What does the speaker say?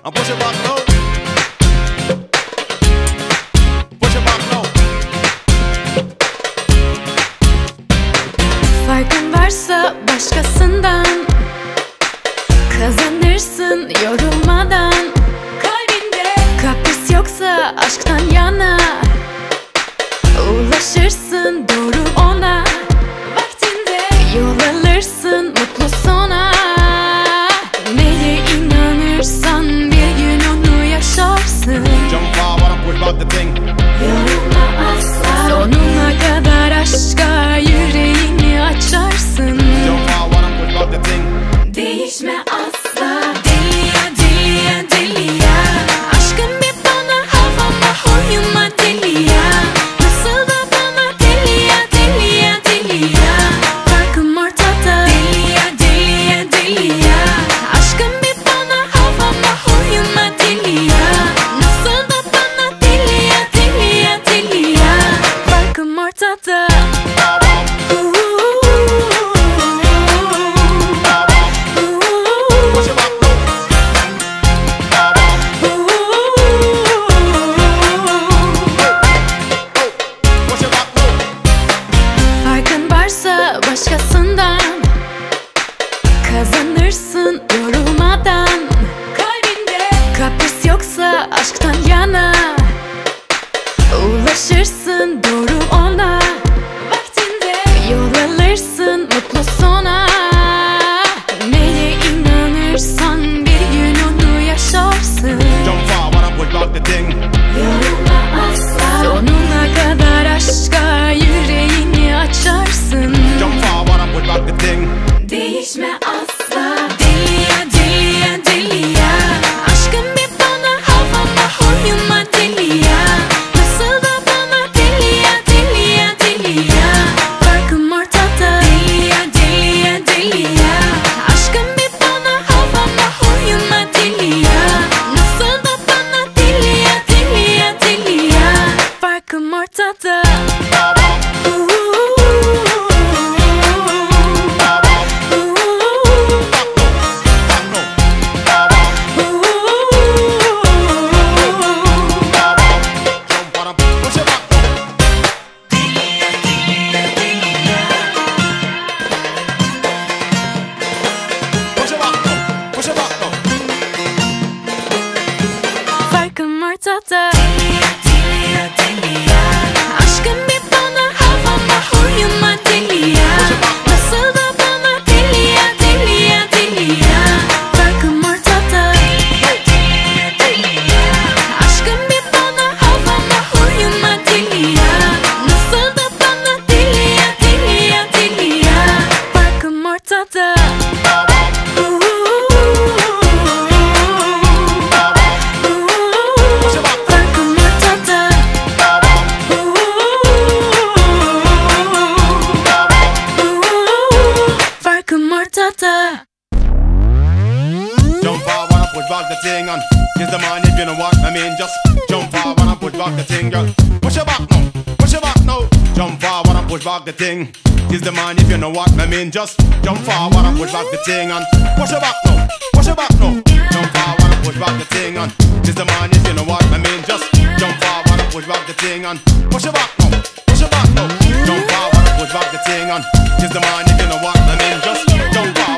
and push it back now. Push it back now. Farkın varsa başkasından, kazanırsın yorulmadan. Kalbinde kapris yoksa aşktan yana, ulaşırsın doğru ona. Vaktinde yol alırsın mutlu sona. Neye inanırsan bir gün onu yaşarsın. Jump forward and push back the thing. Yorulma asla. Sonuna kadar aşka yüreğini açarsın. Jump forward and push back the thing. Değişme asla. Deliya deliya deliya. Aşkın bir bana havama huyuma deliya. Nasıl da bana deliya deliya deliya. Farkım ortada. Deliya deliya deliya. Aşkın bir bana havama huyuma deliya. Nasıl da bana deliya deliya deliya. Farkım ortada. Farkın varsa başkasından, kazanırsın yorulmadan. Kalbinde kapris yoksa aşktan yana, ulaşırsın doğru ona. Vaktinde yol alırsın mutlu sona. Neye inanırsan bir gün onu yaşarsın. Jump forward and push back the thing. Yorulma asla. Sonuna kadar aşka yüreğini açarsın. Jump forward and push back the thing. Değişme asla. Deliya deliya deliya. Aşkın bir bana havama huyuma deliya. Nasıl da bana deliya deliya deliya. Farkım ortada. Deliya deliya deliya. Aşkın bir bana havama huyuma deliya. Nasıl da bana deliya deliya deliya. Farkım ortada. Farkım ortada. Aşkın bir bana havama huyuma deliya. Nasıl da bana deliya deliya deliya. Farkım ortada. Aşkın bir bana havama huyuma deliya. Nasıl da bana deliya deliya deliya. Farkım ortada. Farkım ortada. Jump forward and push back the thing and kiss the man if you know what I mean. Just jump forward and push back the thing, girl. Push it back now, push it back now. Jump forward and push back the thing. Kiss the man if you know what I mean. Just jump forward and push back the thing and push it back now, push it back now. Jump forward and push back the thing and kiss the man if you know what I mean. Just jump forward and push back the thing and push it back now, push it back now. Jump forward and push back the thing and kiss the man if you know what I mean. Just jump forward.